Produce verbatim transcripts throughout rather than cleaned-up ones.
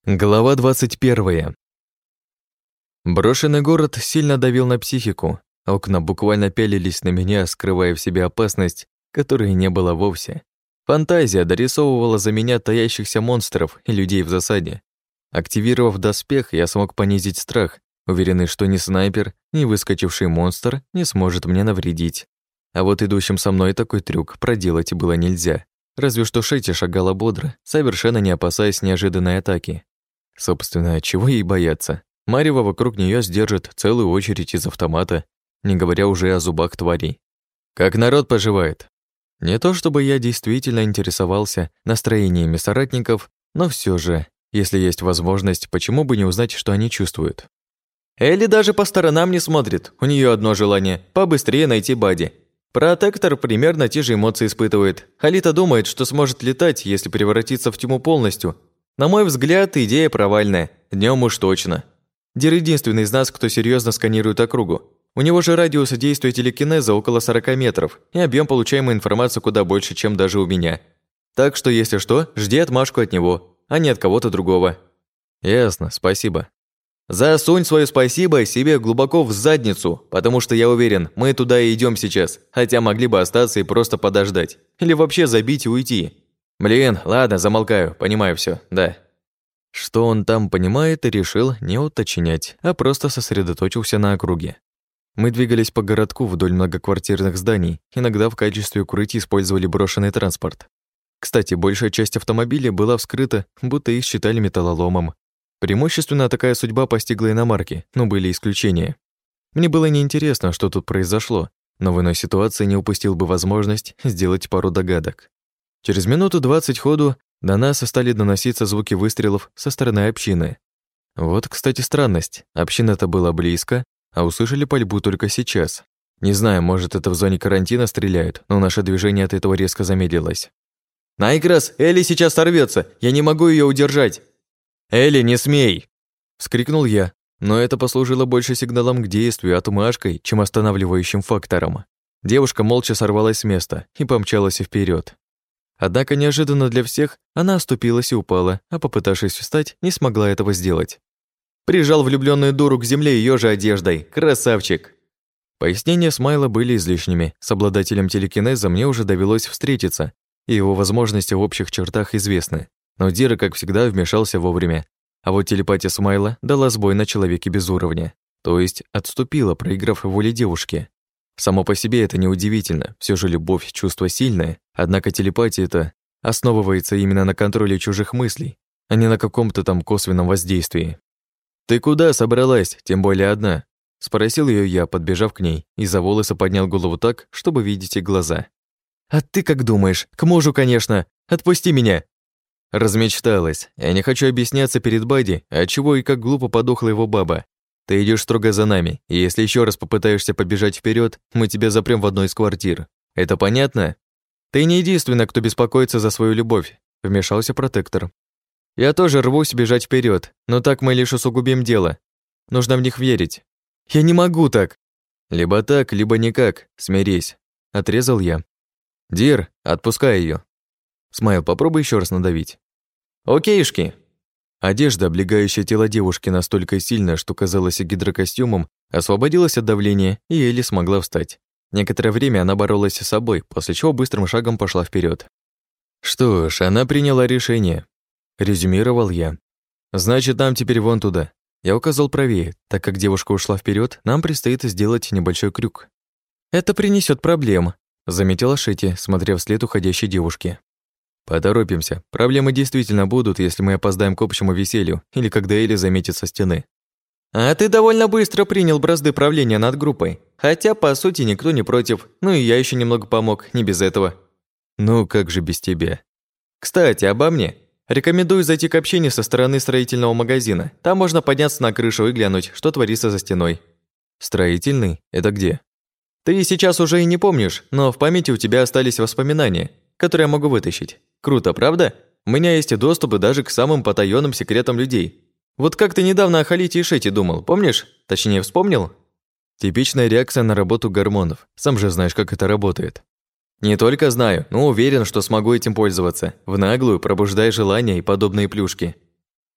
Глава двадцать первая. Брошенный город сильно давил на психику. Окна буквально пялились на меня, скрывая в себе опасность, которой не было вовсе. Фантазия дорисовывала за меня таящихся монстров и людей в засаде. Активировав доспех, я смог понизить страх, уверенный, что ни снайпер, ни выскочивший монстр не сможет мне навредить. А вот идущим со мной такой трюк проделать было нельзя. Разве что Шетти шагала бодро, совершенно не опасаясь неожиданной атаки. Собственно, чего ей бояться? Марево вокруг нее сдержит целую очередь из автомата, не говоря уже о зубах тварей. Как народ поживает? Не то чтобы я действительно интересовался настроениями соратников, но все же, если есть возможность, почему бы не узнать, что они чувствуют? Элли даже по сторонам не смотрит, у нее одно желание – побыстрее найти Бади. Протектор примерно те же эмоции испытывает. Халита думает, что сможет летать, если превратиться в тьму полностью. На мой взгляд, идея провальная, днем уж точно. Дир единственный из нас, кто серьезно сканирует округу. У него же радиус действия телекинеза около сорока метров, и объем получаемой информации куда больше, чем даже у меня. Так что, если что, жди отмашку от него, а не от кого-то другого. Ясно, спасибо. Засунь свое спасибо себе глубоко в задницу, потому что я уверен, мы туда и идем сейчас, хотя могли бы остаться и просто подождать. Или вообще забить и уйти. Блин, ладно, замолкаю, понимаю все, да. Что он там понимает, и решил не уточнять, а просто сосредоточился на округе. Мы двигались по городку вдоль многоквартирных зданий, иногда в качестве укрытия использовали брошенный транспорт. Кстати, большая часть автомобилей была вскрыта, будто их считали металлоломом. Преимущественно такая судьба постигла иномарки, но были исключения. Мне было неинтересно, что тут произошло, но в иной ситуации не упустил бы возможность сделать пару догадок. Через минуту двадцать ходу до нас стали доноситься звуки выстрелов со стороны общины. Вот, кстати, странность. Община-то была близко, а услышали пальбу только сейчас. Не знаю, может, это в зоне карантина стреляют, но наше движение от этого резко замедлилось. «Найкрас, Элли сейчас сорвется, я не могу ее удержать!» «Элли, не смей!» – вскрикнул я, но это послужило больше сигналом к действию, отмашкой, чем останавливающим фактором. Девушка молча сорвалась с места и помчалась вперед. Однако неожиданно для всех она оступилась и упала, а попытавшись встать, не смогла этого сделать. Прижал влюбленную дуру к земле ее же одеждой. Красавчик! Пояснения Смайла были излишними. С обладателем телекинеза мне уже довелось встретиться, и его возможности в общих чертах известны. Но Дира, как всегда, вмешался вовремя. А вот телепатия Смайла дала сбой на человеке без уровня. То есть отступила, проиграв воле девушки. Само по себе это неудивительно, все же любовь – чувство сильное, однако телепатия-то основывается именно на контроле чужих мыслей, а не на каком-то там косвенном воздействии. «Ты куда собралась, тем более одна?» – спросил ее я, подбежав к ней, и за волосы поднял голову так, чтобы видеть их глаза. «А ты как думаешь? К мужу, конечно! Отпусти меня!» Размечталась. Я не хочу объясняться перед Бади, отчего и как глупо подохла его баба. Ты идешь строго за нами, и если еще раз попытаешься побежать вперед, мы тебя запрем в одной из квартир. Это понятно? Ты не единственный, кто беспокоится за свою любовь, вмешался протектор. Я тоже рвусь бежать вперед, но так мы лишь усугубим дело. Нужно в них верить. Я не могу так. Либо так, либо никак, смирись, отрезал я. Дир, отпускай ее. Смайл, попробуй еще раз надавить. Окейшки. Одежда, облегающая тело девушки настолько сильно, что казалась гидрокостюмом, освободилась от давления, и Элли смогла встать. Некоторое время она боролась с собой, после чего быстрым шагом пошла вперед. «Что ж, она приняла решение», — резюмировал я. «Значит, нам теперь вон туда». Я указал правее, так как девушка ушла вперед, нам предстоит сделать небольшой крюк. «Это принесет проблем», — заметила Шетти, смотря вслед уходящей девушки. «Поторопимся. Проблемы действительно будут, если мы опоздаем к общему веселью или когда Элли заметит со стены». «А ты довольно быстро принял бразды правления над группой. Хотя, по сути, никто не против. Ну и я еще немного помог, не без этого». «Ну, как же без тебя?» «Кстати, обо мне. Рекомендую зайти к общине со стороны строительного магазина. Там можно подняться на крышу и глянуть, что творится за стеной». «Строительный? Это где?» «Ты сейчас уже и не помнишь, но в памяти у тебя остались воспоминания, которые я могу вытащить. Круто, правда? У меня есть доступы даже к самым потаённым секретам людей. Вот как ты недавно о Халите и Шетти думал, помнишь? Точнее, вспомнил?» Типичная реакция на работу гормонов. Сам же знаешь, как это работает. Не только знаю, но уверен, что смогу этим пользоваться. В наглую, пробуждая желания и подобные плюшки.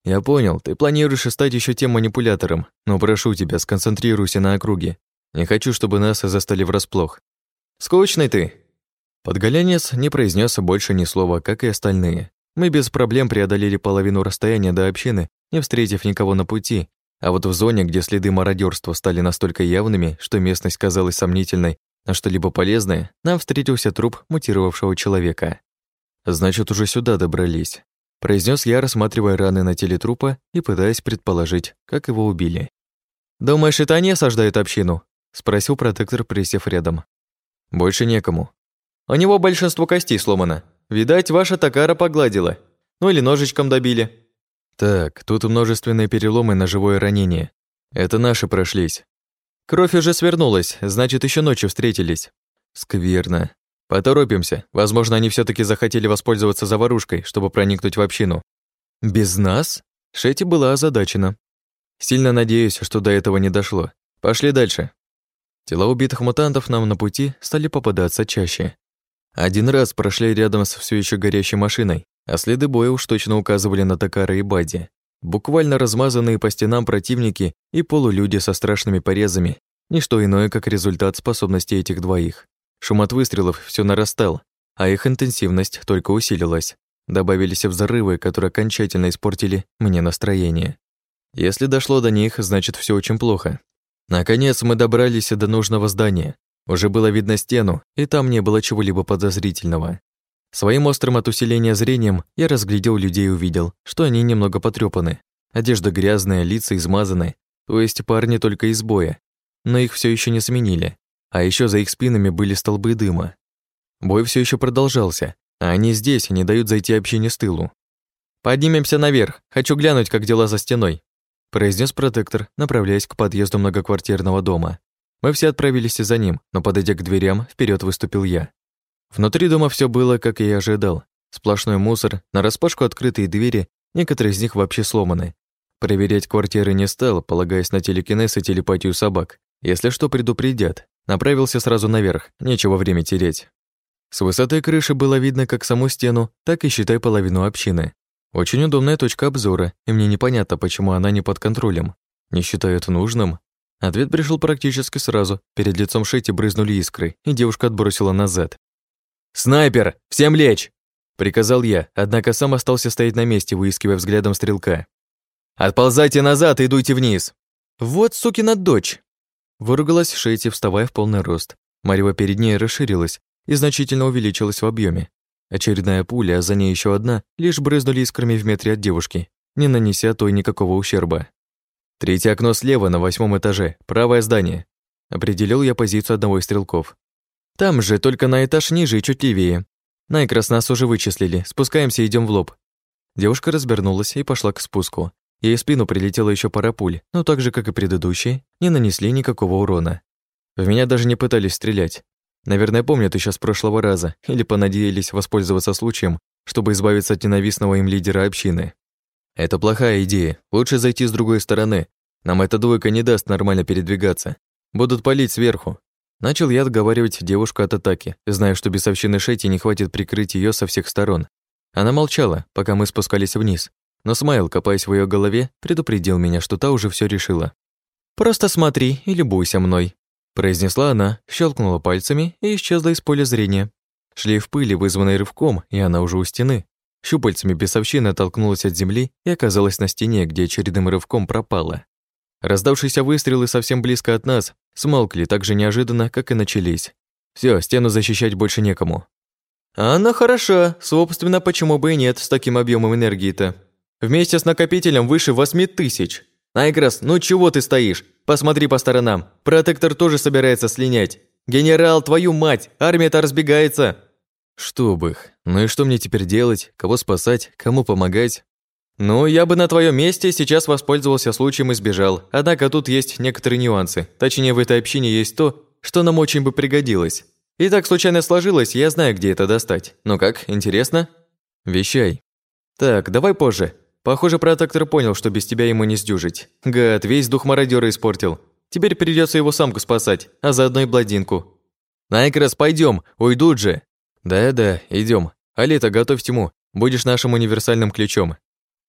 Я понял, ты планируешь стать еще тем манипулятором, но прошу тебя, сконцентрируйся на округе. Не хочу, чтобы нас застали врасплох. Скучный ты. Подголянец не произнес больше ни слова, как и остальные. Мы без проблем преодолели половину расстояния до общины, не встретив никого на пути, а вот в зоне, где следы мародерства стали настолько явными, что местность казалась сомнительной, а что-либо полезное, нам встретился труп мутировавшего человека. «Значит, уже сюда добрались», — произнес я, рассматривая раны на теле трупа и пытаясь предположить, как его убили. «Думаешь, это они осаждают общину?» — спросил протектор, присев рядом. «Больше некому. У него большинство костей сломано. Видать, ваша Такара погладила. Ну или ножичком добили». «Так, тут множественные переломы, ножевое ранение. Это наши прошлись. Кровь уже свернулась, значит, еще ночью встретились. Скверно. Поторопимся. Возможно, они все таки захотели воспользоваться заварушкой, чтобы проникнуть в общину». «Без нас?» Шетти была озадачена. «Сильно надеюсь, что до этого не дошло. Пошли дальше». Тела убитых мутантов нам на пути стали попадаться чаще. Один раз прошли рядом с все еще горящей машиной, а следы боя уж точно указывали на Такара и Бадди. Буквально размазанные по стенам противники и полулюди со страшными порезами, ничто иное, как результат способностей этих двоих. Шум от выстрелов все нарастал, а их интенсивность только усилилась. Добавились взрывы, которые окончательно испортили мне настроение. Если дошло до них, значит, все очень плохо. Наконец мы добрались до нужного здания. Уже было видно стену, и там не было чего-либо подозрительного. Своим острым от усиления зрением я разглядел людей и увидел, что они немного потрёпаны. Одежда грязная, лица измазаны, то есть парни только из боя. Но их все еще не сменили. А еще за их спинами были столбы дыма. Бой все еще продолжался, а они здесь не дают зайти общине с тылу. «Поднимемся наверх, хочу глянуть, как дела за стеной», произнес протектор, направляясь к подъезду многоквартирного дома. Мы все отправились за ним, но, подойдя к дверям, вперед выступил я. Внутри дома все было, как я и ожидал. Сплошной мусор, нараспашку открытые двери, некоторые из них вообще сломаны. Проверять квартиры не стал, полагаясь на телекинез и телепатию собак. Если что, предупредят. Направился сразу наверх, нечего время терять. С высоты крыши было видно как саму стену, так и, считай, половину общины. Очень удобная точка обзора, и мне непонятно, почему она не под контролем. Не считают нужным? Ответ пришел практически сразу. Перед лицом Шетти брызнули искры, и девушка отбросила назад. «Снайпер! Всем лечь!» — приказал я, однако сам остался стоять на месте, выискивая взглядом стрелка. «Отползайте назад и идуйте вниз!» «Вот сукина дочь!» Выругалась Шетти, вставая в полный рост. Марево перед ней расширилась и значительно увеличилась в объеме. Очередная пуля, а за ней еще одна, лишь брызнули искрами в метре от девушки, не нанеся той никакого ущерба. «Третье окно слева, на восьмом этаже, правое здание», — определил я позицию одного из стрелков. «Там же, только на этаж ниже и чуть левее. Найкрас нас уже вычислили, спускаемся и идем в лоб». Девушка развернулась и пошла к спуску. Ей в спину прилетела еще пара пуль, но так же, как и предыдущие, не нанесли никакого урона. В меня даже не пытались стрелять. Наверное, помнят еще с прошлого раза, или понадеялись воспользоваться случаем, чтобы избавиться от ненавистного им лидера общины. Это плохая идея, лучше зайти с другой стороны. Нам эта двойка не даст нормально передвигаться. Будут палить сверху. Начал я отговаривать девушку от атаки, зная, что без общины Шетти не хватит прикрыть ее со всех сторон. Она молчала, пока мы спускались вниз, но Смайл, копаясь в ее голове, предупредил меня, что та уже все решила. «Просто смотри и любуйся мной», произнесла она, щелкнула пальцами и исчезла из поля зрения. Шлейф пыли, вызванный рывком, и она уже у стены. Щупальцами бесовщины оттолкнулась от земли и оказалась на стене, где очередным рывком пропала. Раздавшиеся выстрелы совсем близко от нас смолкли так же неожиданно, как и начались. Все, стену защищать больше некому. «Она хороша, собственно, почему бы и нет с таким объемом энергии-то. Вместе с накопителем выше восьми тысяч. Найкрас, ну чего ты стоишь? Посмотри по сторонам. Протектор тоже собирается слинять. Генерал, твою мать, армия-то разбегается». «Чтоб их. Ну и что мне теперь делать? Кого спасать? Кому помогать?» «Ну, я бы на твоем месте сейчас воспользовался случаем и сбежал. Однако тут есть некоторые нюансы. Точнее, в этой общине есть то, что нам очень бы пригодилось. И так случайно сложилось, я знаю, где это достать. Ну как, интересно?» «Вещай». «Так, давай позже. Похоже, протектор понял, что без тебя ему не сдюжить. Гад, весь дух мародёра испортил. Теперь придется его самку спасать, а заодно и бладинку». «Найкрас, пойдем, уйдут же». «Да-да, идем. Алита, готовь тьму. Будешь нашим универсальным ключом».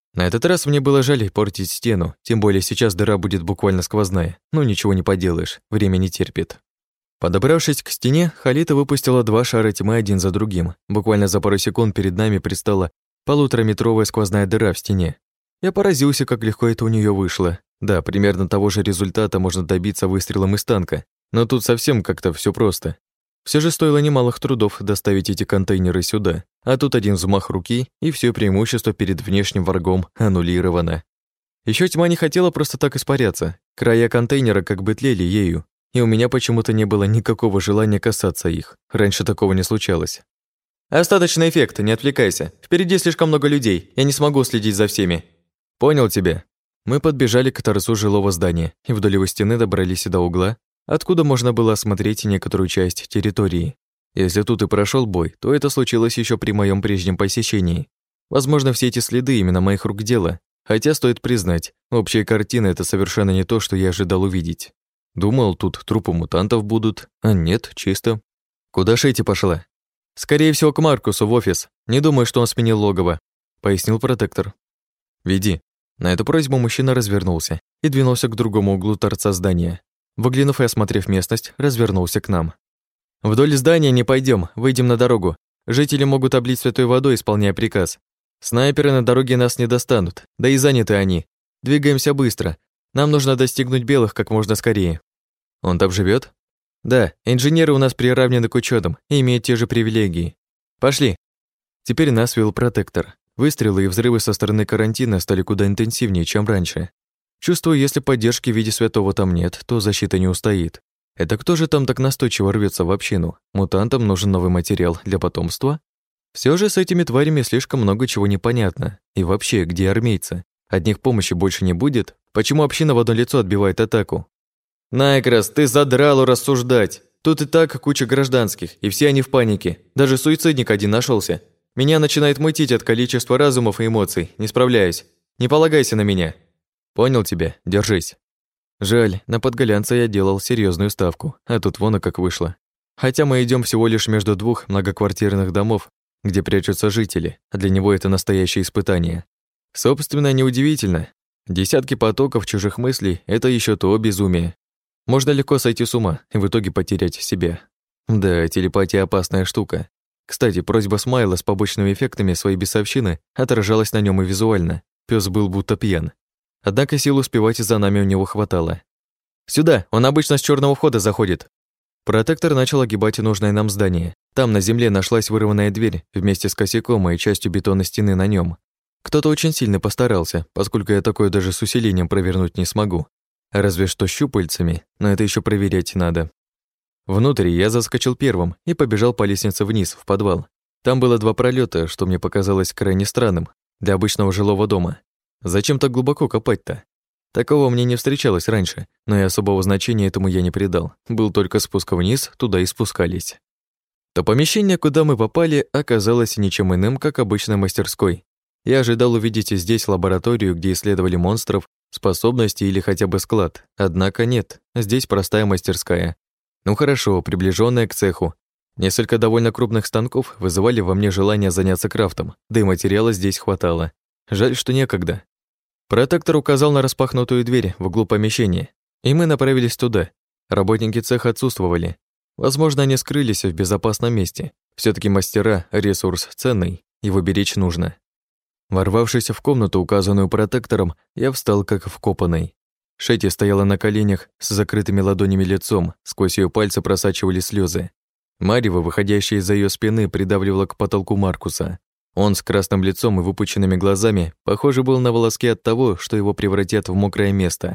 На этот раз мне было жаль портить стену, тем более сейчас дыра будет буквально сквозная. Ну, ничего не поделаешь, время не терпит. Подобравшись к стене, Халита выпустила два шара тьмы один за другим. Буквально за пару секунд перед нами предстала полутораметровая сквозная дыра в стене. Я поразился, как легко это у нее вышло. Да, примерно того же результата можно добиться выстрелом из танка, но тут совсем как-то все просто. Все же стоило немалых трудов доставить эти контейнеры сюда, а тут один взмах руки, и все преимущество перед внешним врагом аннулировано. Еще тьма не хотела просто так испаряться, края контейнера как бы тлели ею, и у меня почему-то не было никакого желания касаться их, раньше такого не случалось. «Остаточный эффект, не отвлекайся, впереди слишком много людей, я не смогу следить за всеми». «Понял тебя». Мы подбежали к торцу жилого здания и вдоль его стены добрались до угла, откуда можно было осмотреть некоторую часть территории. Если тут и прошел бой, то это случилось еще при моем прежнем посещении. Возможно, все эти следы именно моих рук дело, хотя, стоит признать, общая картина — это совершенно не то, что я ожидал увидеть. Думал, тут трупы мутантов будут, а нет, чисто. Куда Шейти пошла? Скорее всего, к Маркусу в офис. Не думаю, что он сменил логово, пояснил протектор. Веди. На эту просьбу мужчина развернулся и двинулся к другому углу торца здания. Выглянув и осмотрев местность, развернулся к нам. «Вдоль здания не пойдем, выйдем на дорогу. Жители могут облить святой водой, исполняя приказ. Снайперы на дороге нас не достанут, да и заняты они. Двигаемся быстро. Нам нужно достигнуть белых как можно скорее». «Он там живет? «Да, инженеры у нас приравнены к учётам и имеют те же привилегии. Пошли». Теперь нас вел протектор. Выстрелы и взрывы со стороны карантина стали куда интенсивнее, чем раньше. Чувствую, если поддержки в виде святого там нет, то защита не устоит. Это кто же там так настойчиво рвется в общину? Мутантам нужен новый материал для потомства? Все же с этими тварями слишком много чего непонятно. И вообще, где армейцы? От них помощи больше не будет? Почему община в одно лицо отбивает атаку? «Найкрас, ты задрал рассуждать! Тут и так куча гражданских, и все они в панике. Даже суицидник один нашелся. Меня начинает мутить от количества разумов и эмоций. Не справляюсь. Не полагайся на меня». «Понял тебя, держись». Жаль, на подголянца я делал серьезную ставку, а тут вон и как вышло. Хотя мы идем всего лишь между двух многоквартирных домов, где прячутся жители, а для него это настоящее испытание. Собственно, неудивительно. Десятки потоков чужих мыслей — это еще то безумие. Можно легко сойти с ума и в итоге потерять себя. Да, телепатия — опасная штука. Кстати, просьба Смайла с побочными эффектами своей бесовщины отражалась на нем и визуально. Пёс был будто пьян. Однако сил успевать за нами у него хватало. «Сюда, он обычно с черного входа заходит». Протектор начал огибать нужное нам здание. Там на земле нашлась вырванная дверь вместе с косяком и частью бетонной стены на нем. Кто-то очень сильно постарался, поскольку я такое даже с усилением провернуть не смогу. Разве что щупальцами, но это еще проверять надо. Внутрь я заскочил первым и побежал по лестнице вниз, в подвал. Там было два пролета, что мне показалось крайне странным для обычного жилого дома. Зачем так глубоко копать-то? Такого мне не встречалось раньше, но и особого значения этому я не придал. Был только спуск вниз, туда и спускались. То помещение, куда мы попали, оказалось ничем иным, как обычной мастерской. Я ожидал увидеть здесь лабораторию, где исследовали монстров, способности или хотя бы склад. Однако нет, здесь простая мастерская. Ну хорошо, приближенная к цеху. Несколько довольно крупных станков вызывали во мне желание заняться крафтом, да и материала здесь хватало. Жаль, что некогда. Протектор указал на распахнутую дверь в углу помещения, и мы направились туда. Работники цеха отсутствовали. Возможно, они скрылись в безопасном месте. все таки мастера — ресурс ценный, его беречь нужно. Ворвавшись в комнату, указанную протектором, я встал как вкопанный. Шетти стояла на коленях с закрытыми ладонями лицом, сквозь ее пальцы просачивали слезы. Марево, выходящее из-за ее спины, придавливало к потолку Маркуса. Он с красным лицом и выпученными глазами, похоже, был на волоске от того, что его превратят в мокрое место.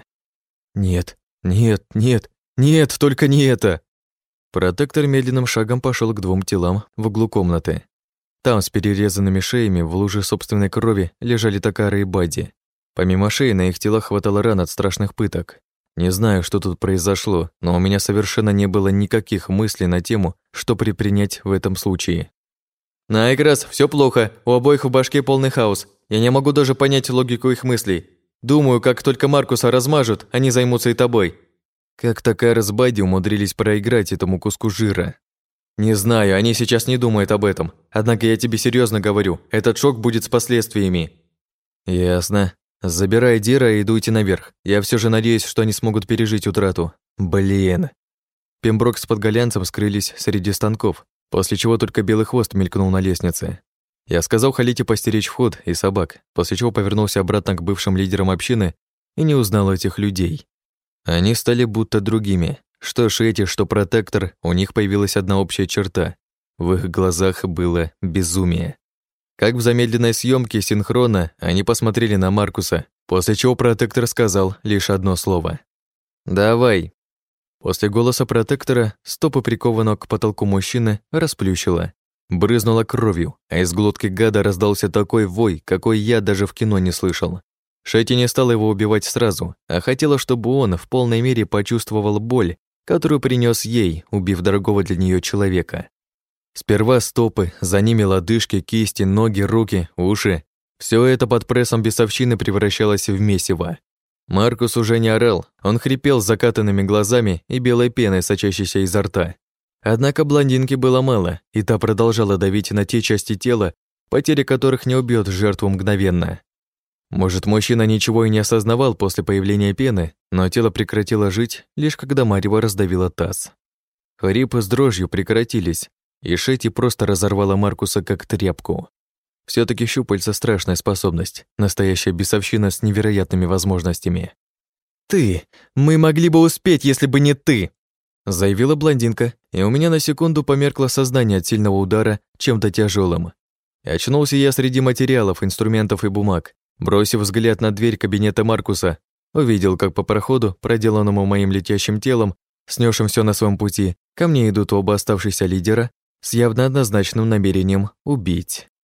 «Нет, нет, нет, нет, только не это!» Протектор медленным шагом пошел к двум телам в углу комнаты. Там, с перерезанными шеями, в луже собственной крови, лежали Такара и Бадди. Помимо шеи, на их телах хватало ран от страшных пыток. Не знаю, что тут произошло, но у меня совершенно не было никаких мыслей на тему, что предпринять в этом случае. «Найкрас, все плохо, у обоих в башке полный хаос. Я не могу даже понять логику их мыслей. Думаю, как только Маркуса размажут, они займутся и тобой». Как Такара с Бадди умудрились проиграть этому куску жира? Не знаю, они сейчас не думают об этом. Однако я тебе серьезно говорю, этот шок будет с последствиями. Ясно. Забирай Дира и идуйте наверх. Я все же надеюсь, что они смогут пережить утрату. Блин. Пемброк с подголянцем скрылись среди станков, после чего только белый хвост мелькнул на лестнице. Я сказал Халите постеречь вход и собак, после чего повернулся обратно к бывшим лидерам общины и не узнал этих людей. Они стали будто другими. Что Шети, что Протектор, у них появилась одна общая черта. В их глазах было безумие. Как в замедленной съемке синхрона, они посмотрели на Маркуса, после чего Протектор сказал лишь одно слово. «Давай». После голоса Протектора стопы прикованного к потолку мужчины расплющило. Брызнула кровью, а из глотки гада раздался такой вой, какой я даже в кино не слышал. Шети не стала его убивать сразу, а хотела, чтобы он в полной мере почувствовал боль, которую принес ей, убив дорогого для нее человека. Сперва стопы, за ними лодыжки, кисти, ноги, руки, уши. Все это под прессом бесовщины превращалось в месиво. Маркус уже не орал, он хрипел с закатанными глазами и белой пеной, сочащейся изо рта. Однако блондинки было мало, и та продолжала давить на те части тела, потери которых не убьет жертву мгновенно. Может, мужчина ничего и не осознавал после появления пены, но тело прекратило жить, лишь когда Марева раздавила таз. Хрипы с дрожью прекратились, и Шети просто разорвала Маркуса как тряпку. все таки щупальца — страшная способность, настоящая бесовщина с невероятными возможностями. «Ты! Мы могли бы успеть, если бы не ты!» заявила блондинка, и у меня на секунду померкло сознание от сильного удара чем-то тяжелым. Очнулся я среди материалов, инструментов и бумаг. Бросив взгляд на дверь кабинета Маркуса, увидел, как по проходу, проделанному моим летящим телом, снесшим все на своем пути, ко мне идут оба оставшиеся лидера с явно однозначным намерением убить.